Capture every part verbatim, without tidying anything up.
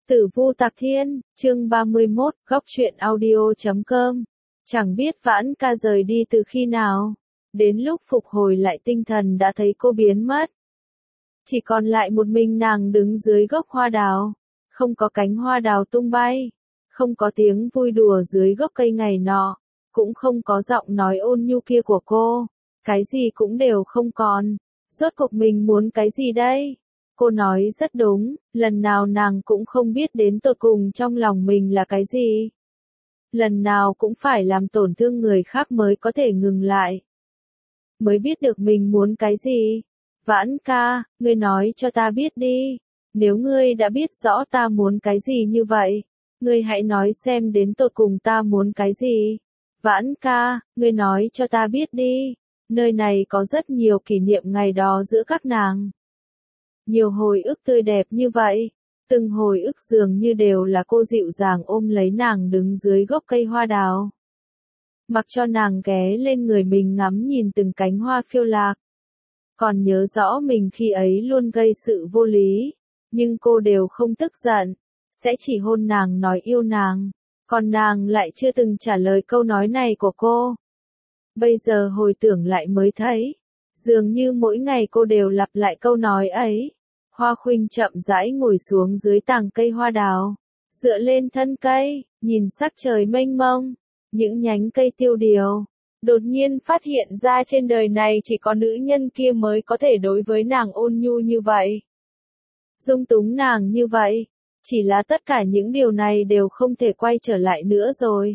Tử Vu Tạc Thiên, chương ba mươi mốt, góc truyện audio chấm com. Chẳng biết Vãn Ca rời đi từ khi nào. Đến lúc phục hồi lại tinh thần đã thấy cô biến mất. Chỉ còn lại một mình nàng đứng dưới gốc hoa đào. Không có cánh hoa đào tung bay. Không có tiếng vui đùa dưới gốc cây ngày nọ. Cũng không có giọng nói ôn nhu kia của cô. Cái gì cũng đều không còn. Rốt cuộc mình muốn cái gì đây? Cô nói rất đúng, lần nào nàng cũng không biết đến tột cùng trong lòng mình là cái gì. Lần nào cũng phải làm tổn thương người khác mới có thể ngừng lại. Mới biết được mình muốn cái gì. Vãn ca, ngươi nói cho ta biết đi. Nếu ngươi đã biết rõ ta muốn cái gì như vậy, ngươi hãy nói xem đến tột cùng ta muốn cái gì. Vãn ca, ngươi nói cho ta biết đi. Nơi này có rất nhiều kỷ niệm ngày đó giữa các nàng. Nhiều hồi ức tươi đẹp như vậy, từng hồi ức dường như đều là cô dịu dàng ôm lấy nàng đứng dưới gốc cây hoa đào. Mặc cho nàng ghé lên người mình ngắm nhìn từng cánh hoa phiêu lạc. Còn nhớ rõ mình khi ấy luôn gây sự vô lý, nhưng cô đều không tức giận, sẽ chỉ hôn nàng nói yêu nàng, còn nàng lại chưa từng trả lời câu nói này của cô. Bây giờ hồi tưởng lại mới thấy, dường như mỗi ngày cô đều lặp lại câu nói ấy. Hoa Khuynh chậm rãi ngồi xuống dưới tàng cây hoa đào, dựa lên thân cây, nhìn sắc trời mênh mông, những nhánh cây tiêu điều. Đột nhiên phát hiện ra trên đời này chỉ có nữ nhân kia mới có thể đối với nàng ôn nhu như vậy. Dung túng nàng như vậy, chỉ là tất cả những điều này đều không thể quay trở lại nữa rồi.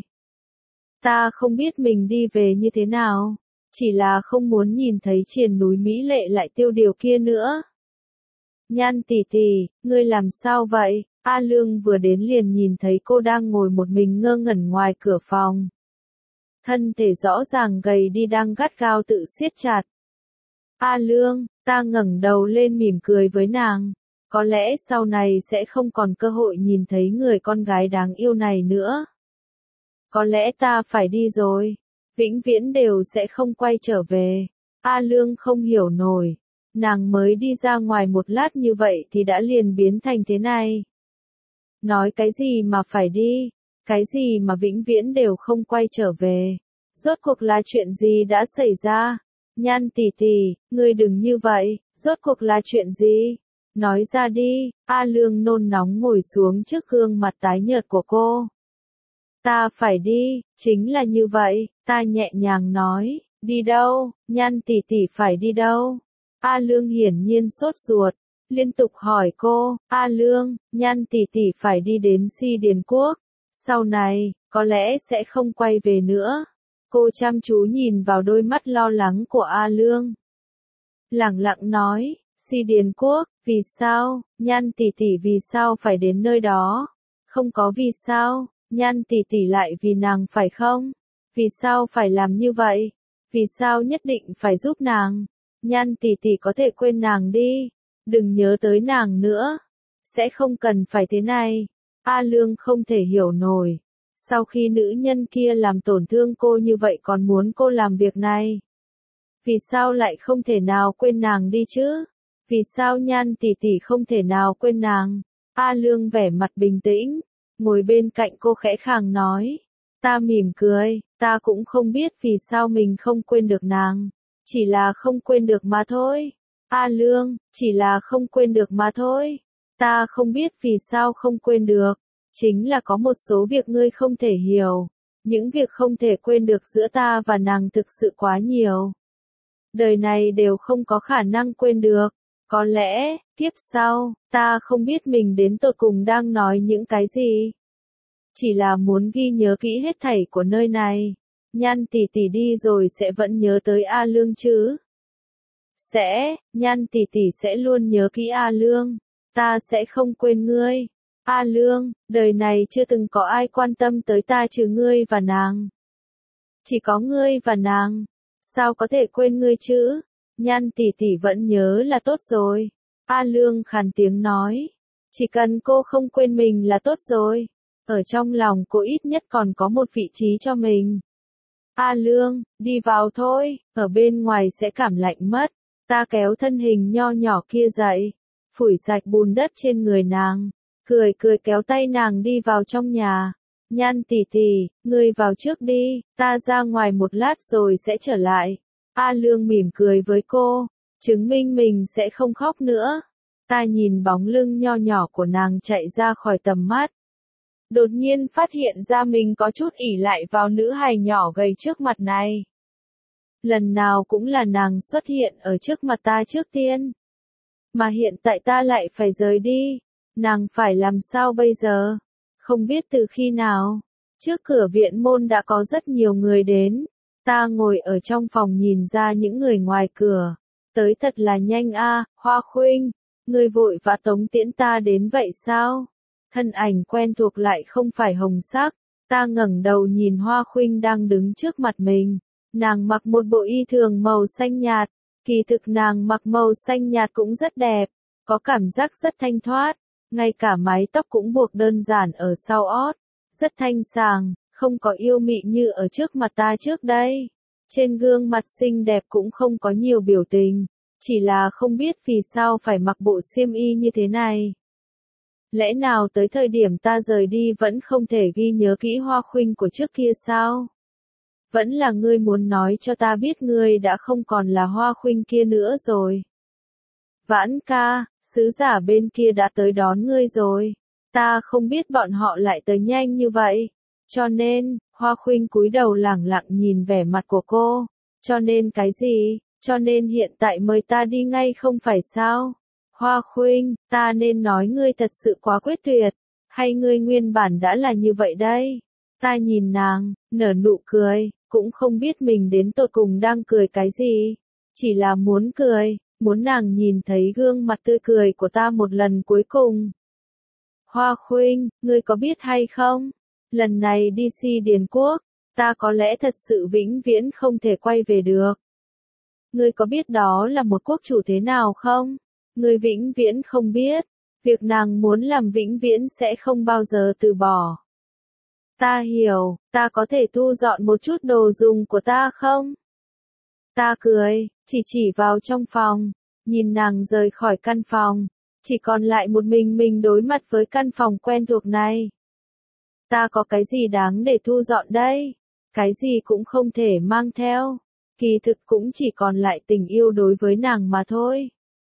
Ta không biết mình đi về như thế nào, chỉ là không muốn nhìn thấy triền núi mỹ lệ lại tiêu điều kia nữa. Nhan tỷ tỷ, ngươi làm sao vậy? A Lương vừa đến liền nhìn thấy cô đang ngồi một mình ngơ ngẩn ngoài cửa phòng. Thân thể rõ ràng gầy đi đang gắt gao tự siết chặt. A Lương, ta ngẩng đầu lên mỉm cười với nàng. Có lẽ sau này sẽ không còn cơ hội nhìn thấy người con gái đáng yêu này nữa. Có lẽ ta phải đi rồi. Vĩnh viễn đều sẽ không quay trở về. A Lương không hiểu nổi. Nàng mới đi ra ngoài một lát như vậy thì đã liền biến thành thế này. Nói cái gì mà phải đi, cái gì mà vĩnh viễn đều không quay trở về. Rốt cuộc là chuyện gì đã xảy ra? Nhan tỷ tỷ, ngươi đừng như vậy, rốt cuộc là chuyện gì? Nói ra đi. A Lương nôn nóng ngồi xuống trước gương mặt tái nhợt của cô. Ta phải đi, chính là như vậy, ta nhẹ nhàng nói. Đi đâu? Nhan tỷ tỷ phải đi đâu? A Lương hiển nhiên sốt ruột, liên tục hỏi cô. A Lương, Nhan tỷ tỷ phải đi đến Si Điền Quốc, sau này, có lẽ sẽ không quay về nữa. Cô chăm chú nhìn vào đôi mắt lo lắng của A Lương. Lẳng lặng nói, Si Điền Quốc, vì sao? Nhan tỷ tỷ vì sao phải đến nơi đó? Không có vì sao, Nhan tỷ tỷ lại vì nàng phải không? Vì sao phải làm như vậy? Vì sao nhất định phải giúp nàng? Nhan tỷ tỷ có thể quên nàng đi, đừng nhớ tới nàng nữa, sẽ không cần phải thế này. A Lương không thể hiểu nổi, sau khi nữ nhân kia làm tổn thương cô như vậy còn muốn cô làm việc này. Vì sao lại không thể nào quên nàng đi chứ? Vì sao Nhan tỷ tỷ không thể nào quên nàng? A Lương vẻ mặt bình tĩnh, ngồi bên cạnh cô khẽ khàng nói. Ta mỉm cười, ta cũng không biết vì sao mình không quên được nàng. Chỉ là không quên được mà thôi. A Lương, chỉ là không quên được mà thôi. Ta không biết vì sao không quên được. Chính là có một số việc ngươi không thể hiểu. Những việc không thể quên được giữa ta và nàng thực sự quá nhiều. Đời này đều không có khả năng quên được. Có lẽ, kiếp sau, ta không biết mình đến tột cùng đang nói những cái gì. Chỉ là muốn ghi nhớ kỹ hết thảy của nơi này. Nhan tỷ tỷ đi rồi sẽ vẫn nhớ tới A Lương chứ? Sẽ, Nhan tỷ tỷ sẽ luôn nhớ kỹ A Lương. Ta sẽ không quên ngươi. A Lương, đời này chưa từng có ai quan tâm tới ta trừ ngươi và nàng. Chỉ có ngươi và nàng. Sao có thể quên ngươi chứ? Nhan tỷ tỷ vẫn nhớ là tốt rồi. A Lương khàn tiếng nói. Chỉ cần cô không quên mình là tốt rồi. Ở trong lòng cô ít nhất còn có một vị trí cho mình. A Lương, đi vào thôi, ở bên ngoài sẽ cảm lạnh mất. Ta kéo thân hình nho nhỏ kia dậy, phủi sạch bùn đất trên người nàng. cười cười kéo tay nàng đi vào trong nhà. Nhan tỷ tỷ, ngươi vào trước đi, ta ra ngoài một lát rồi sẽ trở lại. A Lương mỉm cười với cô, chứng minh mình sẽ không khóc nữa. Ta nhìn bóng lưng nho nhỏ của nàng chạy ra khỏi tầm mắt. Đột nhiên phát hiện ra mình có chút ỷ lại vào nữ hài nhỏ gầy trước mặt này. Lần nào cũng là nàng xuất hiện ở trước mặt ta trước tiên. Mà hiện tại ta lại phải rời đi. Nàng phải làm sao bây giờ? Không biết từ khi nào. Trước cửa viện môn đã có rất nhiều người đến. Ta ngồi ở trong phòng nhìn ra những người ngoài cửa. Tới thật là nhanh a, Hoa Khuynh. Ngươi vội vã tống tiễn ta đến vậy sao? Thân ảnh quen thuộc lại không phải hồng sắc. Ta ngẩng đầu nhìn Hoa Khuynh đang đứng trước mặt mình. Nàng mặc một bộ y thường màu xanh nhạt. Kỳ thực nàng mặc màu xanh nhạt cũng rất đẹp. Có cảm giác rất thanh thoát. Ngay cả mái tóc cũng buộc đơn giản ở sau ót. Rất thanh sàng, không có yêu mị như ở trước mặt ta trước đây. Trên gương mặt xinh đẹp cũng không có nhiều biểu tình. Chỉ là không biết vì sao phải mặc bộ xiêm y như thế này. Lẽ nào tới thời điểm ta rời đi vẫn không thể ghi nhớ kỹ Hoa Khuynh của trước kia sao? Vẫn là ngươi muốn nói cho ta biết ngươi đã không còn là Hoa Khuynh kia nữa rồi. Vãn ca, sứ giả bên kia đã tới đón ngươi rồi. Ta không biết bọn họ lại tới nhanh như vậy. Cho nên, Hoa Khuynh cúi đầu lẳng lặng nhìn vẻ mặt của cô. Cho nên cái gì? Cho nên hiện tại mời ta đi ngay không phải sao? Hoa Khuynh, ta nên nói ngươi thật sự quá quyết tuyệt. Hay ngươi nguyên bản đã là như vậy đây? Ta nhìn nàng, nở nụ cười, cũng không biết mình đến tột cùng đang cười cái gì. Chỉ là muốn cười, muốn nàng nhìn thấy gương mặt tươi cười của ta một lần cuối cùng. Hoa Khuynh, ngươi có biết hay không? Lần này đi Si Điền Quốc, ta có lẽ thật sự vĩnh viễn không thể quay về được. Ngươi có biết đó là một quốc chủ thế nào không? Ngươi vĩnh viễn không biết. Việc nàng muốn làm vĩnh viễn sẽ không bao giờ từ bỏ. Ta hiểu, ta có thể thu dọn một chút đồ dùng của ta không? Ta cười, chỉ chỉ vào trong phòng, nhìn nàng rời khỏi căn phòng. Chỉ còn lại một mình mình đối mặt với căn phòng quen thuộc này. Ta có cái gì đáng để thu dọn đây? Cái gì cũng không thể mang theo. Kỳ thực cũng chỉ còn lại tình yêu đối với nàng mà thôi.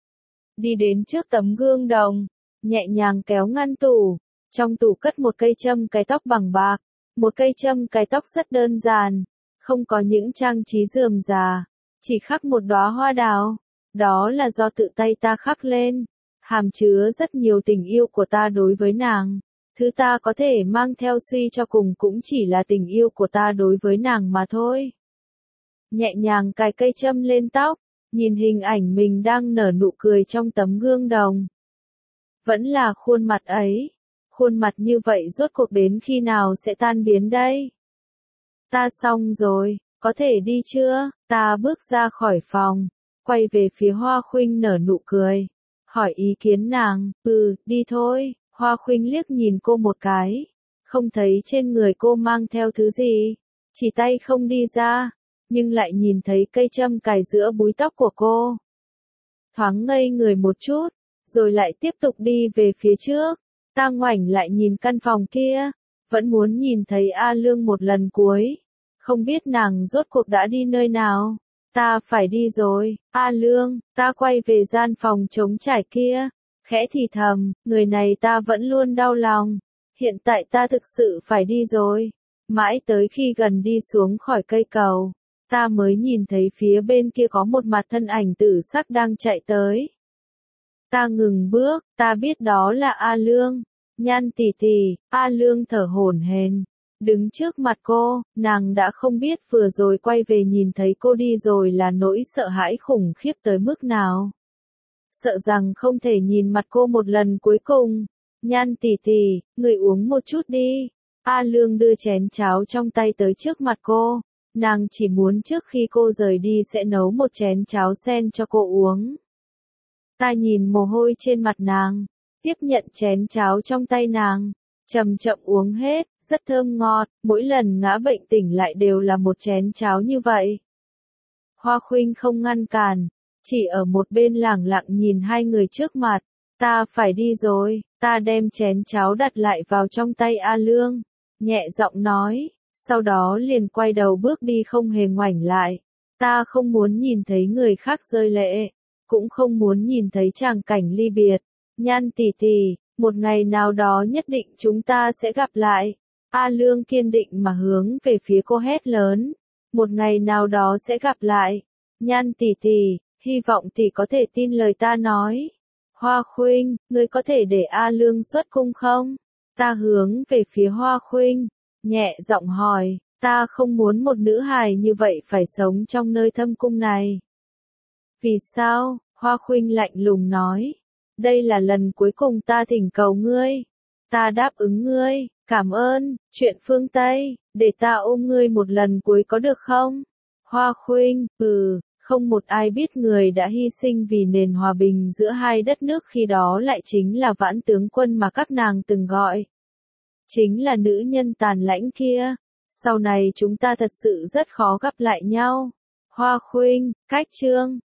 Đi đến trước tấm gương đồng, nhẹ nhàng kéo ngăn tủ. Trong tủ cất một cây châm cài tóc bằng bạc. Một cây châm cài tóc rất đơn giản. Không có những trang trí rườm rà. Chỉ khắc một đóa hoa đào. Đó là do tự tay ta khắc lên. Hàm chứa rất nhiều tình yêu của ta đối với nàng. Thứ ta có thể mang theo suy cho cùng cũng chỉ là tình yêu của ta đối với nàng mà thôi. Nhẹ nhàng cài cây châm lên tóc, nhìn hình ảnh mình đang nở nụ cười trong tấm gương đồng. Vẫn là khuôn mặt ấy. Khuôn mặt như vậy rốt cuộc đến khi nào sẽ tan biến đây? Ta xong rồi, có thể đi chưa? Ta bước ra khỏi phòng, quay về phía Hoa Khuynh nở nụ cười. Hỏi ý kiến nàng, ừ, đi thôi. Hoa Khuynh liếc nhìn cô một cái. Không thấy trên người cô mang theo thứ gì. Chỉ tay không đi ra. Nhưng lại nhìn thấy cây châm cài giữa búi tóc của cô. Thoáng ngây người một chút. Rồi lại tiếp tục đi về phía trước. Ta ngoảnh lại nhìn căn phòng kia. Vẫn muốn nhìn thấy A Lương một lần cuối. Không biết nàng rốt cuộc đã đi nơi nào. Ta phải đi rồi, A Lương. Ta quay về gian phòng trống trải kia. Khẽ thì thầm, người này ta vẫn luôn đau lòng. Hiện tại ta thực sự phải đi rồi. Mãi tới khi gần đi xuống khỏi cây cầu, ta mới nhìn thấy phía bên kia có một mặt thân ảnh tử sắc đang chạy tới. Ta ngừng bước, ta biết đó là A Lương. Nhan tỷ tỷ, A Lương thở hổn hển, đứng trước mặt cô, nàng đã không biết vừa rồi quay về nhìn thấy cô đi rồi là nỗi sợ hãi khủng khiếp tới mức nào. Sợ rằng không thể nhìn mặt cô một lần cuối cùng. Nhan tỷ tỷ, người uống một chút đi. A Lương đưa chén cháo trong tay tới trước mặt cô. Nàng chỉ muốn trước khi cô rời đi sẽ nấu một chén cháo sen cho cô uống. Ta nhìn mồ hôi trên mặt nàng, tiếp nhận chén cháo trong tay nàng, chậm chậm uống hết, rất thơm ngọt, mỗi lần ngã bệnh tỉnh lại đều là một chén cháo như vậy. Hoa Khuynh không ngăn cản, chỉ ở một bên lẳng lặng nhìn hai người trước mặt. Ta phải đi rồi, Ta đem chén cháo đặt lại vào trong tay A Lương, nhẹ giọng nói, sau đó liền quay đầu bước đi không hề ngoảnh lại. Ta không muốn nhìn thấy người khác rơi lệ, cũng không muốn nhìn thấy tràng cảnh ly biệt. Nhan tỷ tỷ, một ngày nào đó nhất định chúng ta sẽ gặp lại. A Lương kiên định mà hướng về phía cô hét lớn. Một ngày nào đó sẽ gặp lại. Nhan tỷ tỷ, hy vọng tỷ có thể tin lời ta nói. Hoa Khuynh, ngươi có thể để A Lương xuất cung không? Ta hướng về phía Hoa Khuynh, nhẹ giọng hỏi, ta không muốn một nữ hài như vậy phải sống trong nơi thâm cung này. Vì sao? Hoa Khuynh lạnh lùng nói. Đây là lần cuối cùng ta thỉnh cầu ngươi. Ta đáp ứng ngươi, cảm ơn, chuyện phương Tây, để ta ôm ngươi một lần cuối có được không? Hoa Khuynh, ừ, không một ai biết người đã hy sinh vì nền hòa bình giữa hai đất nước khi đó lại chính là Vãn tướng quân mà các nàng từng gọi. Chính là nữ nhân tàn lãnh kia. Sau này chúng ta thật sự rất khó gặp lại nhau. Hoa Khuynh, cách chương.